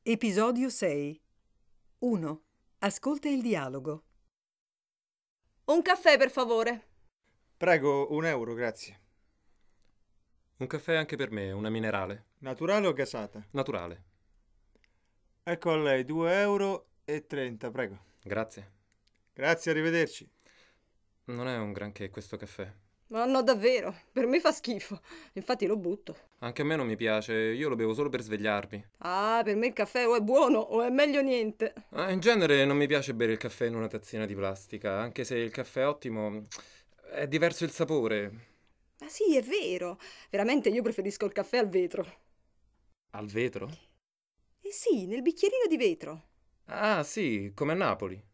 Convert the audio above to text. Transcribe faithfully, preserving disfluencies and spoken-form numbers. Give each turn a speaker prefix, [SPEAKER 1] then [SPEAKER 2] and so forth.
[SPEAKER 1] Episodio sei. uno. Ascolta il dialogo.
[SPEAKER 2] Un caffè, per favore.
[SPEAKER 3] Prego, un euro, grazie.
[SPEAKER 4] Un caffè anche per me, una minerale.
[SPEAKER 3] Naturale o gasata?
[SPEAKER 4] Naturale.
[SPEAKER 3] Ecco a lei, due euro e trenta, prego.
[SPEAKER 4] Grazie.
[SPEAKER 3] Grazie, arrivederci.
[SPEAKER 4] Non è un granché questo caffè.
[SPEAKER 2] Ma no, davvero, per me fa schifo. Infatti lo butto.
[SPEAKER 4] Anche a me non mi piace, io lo bevo solo per svegliarmi.
[SPEAKER 2] Ah, per me il caffè o è buono o è meglio niente.
[SPEAKER 4] Ah, in genere non mi piace bere il caffè in una tazzina di plastica, anche se il caffè è ottimo, è diverso il sapore.
[SPEAKER 2] Ma sì, è vero. Veramente io preferisco il caffè al vetro.
[SPEAKER 4] Al vetro?
[SPEAKER 2] Eh sì, nel bicchierino di vetro.
[SPEAKER 4] Ah, sì, come a Napoli.